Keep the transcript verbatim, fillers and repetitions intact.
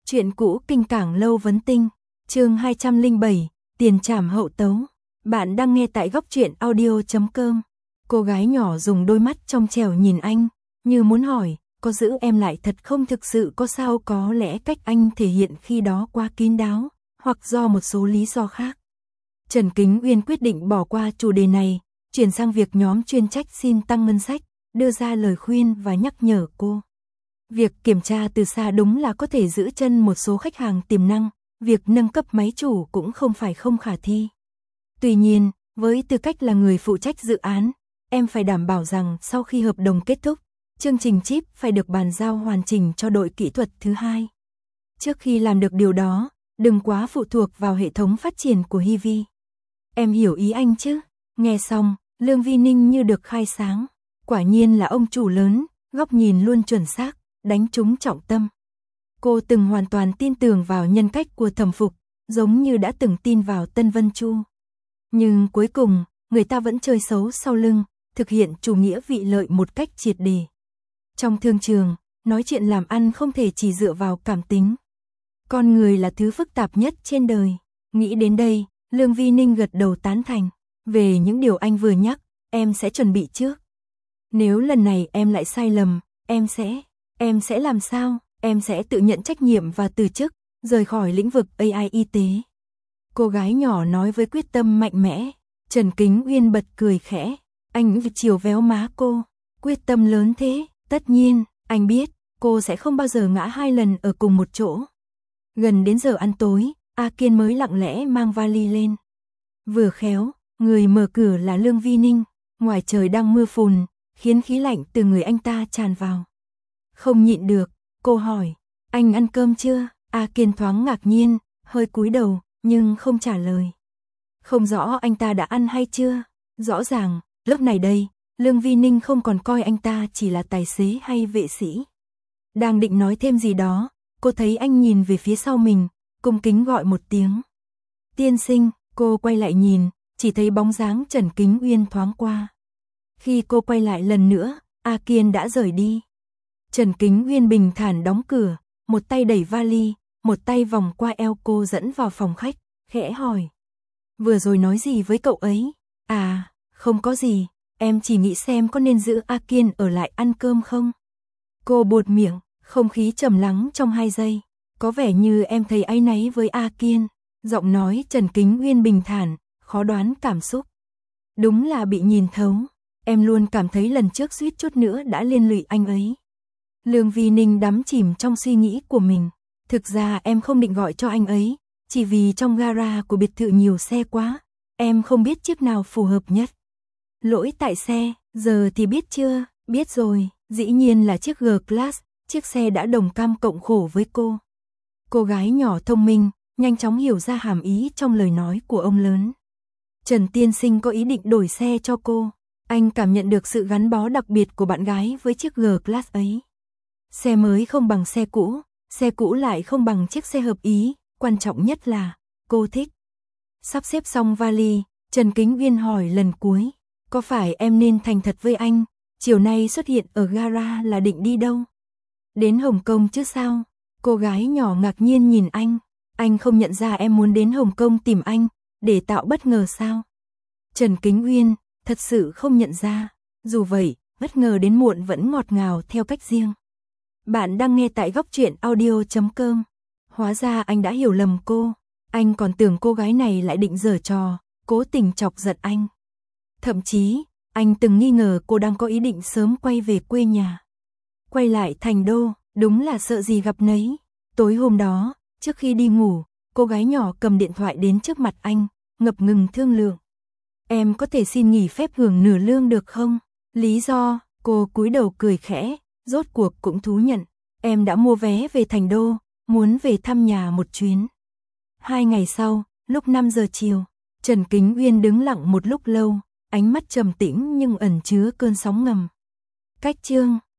Chuyện cũ kinh cảng lâu vấn tinh, chương hai trăm lẻ bảy, tiền trảm hậu tấu. Bạn đang nghe tại góc truyện audio chấm com. Cô gái nhỏ dùng đôi mắt trong trẻo nhìn anh, như muốn hỏi, có giữ em lại thật không, thực sự có sao, có lẽ cách anh thể hiện khi đó quá kín đáo, hoặc do một số lý do khác. Trần Kính Uyên quyết định bỏ qua chủ đề này, chuyển sang việc nhóm chuyên trách xin tăng ngân sách, đưa ra lời khuyên và nhắc nhở cô. Việc kiểm tra từ xa đúng là có thể giữ chân một số khách hàng tiềm năng, việc nâng cấp máy chủ cũng không phải không khả thi. Tuy nhiên, với tư cách là người phụ trách dự án, em phải đảm bảo rằng sau khi hợp đồng kết thúc, chương trình chip phải được bàn giao hoàn chỉnh cho đội kỹ thuật thứ hai. Trước khi làm được điều đó, đừng quá phụ thuộc vào hệ thống phát triển của Hi Vi. Em hiểu ý anh chứ? Nghe xong, Lương Vi Ninh như được khai sáng. Quả nhiên là ông chủ lớn, góc nhìn luôn chuẩn xác, đánh trúng trọng tâm. Cô từng hoàn toàn tin tưởng vào nhân cách của Thẩm Phục, giống như đã từng tin vào Tân Vân Chu. Nhưng cuối cùng, người ta vẫn chơi xấu sau lưng, thực hiện chủ nghĩa vị lợi một cách triệt để. Trong thương trường, nói chuyện làm ăn không thể chỉ dựa vào cảm tính. Con người là thứ phức tạp nhất trên đời. Nghĩ đến đây, Lương Vi Ninh gật đầu tán thành. Về những điều anh vừa nhắc, em sẽ chuẩn bị trước. Nếu lần này em lại sai lầm, em sẽ... Em sẽ làm sao? Em sẽ tự nhận trách nhiệm và từ chức, rời khỏi lĩnh vực a i y tế. Cô gái nhỏ nói với quyết tâm mạnh mẽ. Trần Kính Uyên bật cười khẽ. Anh chiều véo má cô. Quyết tâm lớn thế, tất nhiên, anh biết, cô sẽ không bao giờ ngã hai lần ở cùng một chỗ. Gần đến giờ ăn tối, A Kiên mới lặng lẽ mang vali lên. Vừa khéo, người mở cửa là Lương Vi Ninh. Ngoài trời đang mưa phùn, khiến khí lạnh từ người anh ta tràn vào. Không nhịn được, cô hỏi, anh ăn cơm chưa? A Kiên thoáng ngạc nhiên, hơi cúi đầu, nhưng không trả lời. Không rõ anh ta đã ăn hay chưa? Rõ ràng, lúc này đây, Lương Vi Ninh không còn coi anh ta chỉ là tài xế hay vệ sĩ. Đang định nói thêm gì đó, cô thấy anh nhìn về phía sau mình, cung kính gọi một tiếng. Tiên sinh, cô quay lại nhìn, chỉ thấy bóng dáng Trần Kính Uyên thoáng qua. Khi cô quay lại lần nữa, A Kiên đã rời đi. Trần Kính Uyên bình thản đóng cửa, một tay đẩy vali, một tay vòng qua eo cô dẫn vào phòng khách, khẽ hỏi. Vừa rồi nói gì với cậu ấy? À, không có gì, em chỉ nghĩ xem có nên giữ A Kiên ở lại ăn cơm không? Cô buột miệng, không khí trầm lắng trong hai giây. Có vẻ như em thấy áy náy với A Kiên. Giọng nói Trần Kính Uyên bình thản, khó đoán cảm xúc. Đúng là bị nhìn thấu. Em luôn cảm thấy lần trước suýt chút nữa đã liên lụy anh ấy. Lương Vi Ninh đắm chìm trong suy nghĩ của mình. Thực ra em không định gọi cho anh ấy, chỉ vì trong gara của biệt thự nhiều xe quá, em không biết chiếc nào phù hợp nhất. Lỗi tại xe, giờ thì biết chưa? Biết rồi, dĩ nhiên là chiếc G-Class, chiếc xe đã đồng cam cộng khổ với cô. Cô gái nhỏ thông minh, nhanh chóng hiểu ra hàm ý trong lời nói của ông lớn. Trần tiên sinh có ý định đổi xe cho cô. Anh cảm nhận được sự gắn bó đặc biệt của bạn gái với chiếc G-Class ấy. Xe mới không bằng xe cũ, xe cũ lại không bằng chiếc xe hợp ý, quan trọng nhất là, cô thích. Sắp xếp xong vali, Trần Kính Uyên hỏi lần cuối, có phải em nên thành thật với anh, chiều nay xuất hiện ở gara là định đi đâu? Đến Hồng Kông chứ sao? Cô gái nhỏ ngạc nhiên nhìn anh, anh không nhận ra em muốn đến Hồng Kông tìm anh, để tạo bất ngờ sao? Trần Kính Uyên, thật sự không nhận ra, dù vậy, bất ngờ đến muộn vẫn ngọt ngào theo cách riêng. Bạn đang nghe tại góc truyện audio chấm com. Hóa ra anh đã hiểu lầm cô. Anh còn tưởng cô gái này lại định giở trò, cố tình chọc giận anh. Thậm chí, anh từng nghi ngờ cô đang có ý định sớm quay về quê nhà. Quay lại thành đô, đúng là sợ gì gặp nấy. Tối hôm đó, trước khi đi ngủ, cô gái nhỏ cầm điện thoại đến trước mặt anh, ngập ngừng thương lượng. Em có thể xin nghỉ phép hưởng nửa lương được không? Lý do, cô cúi đầu cười khẽ. Rốt cuộc cũng thú nhận, em đã mua vé về thành đô, muốn về thăm nhà một chuyến. Hai ngày sau, lúc năm giờ chiều, Trần Kính Uyên đứng lặng một lúc lâu, ánh mắt trầm tĩnh nhưng ẩn chứa cơn sóng ngầm. Cách chương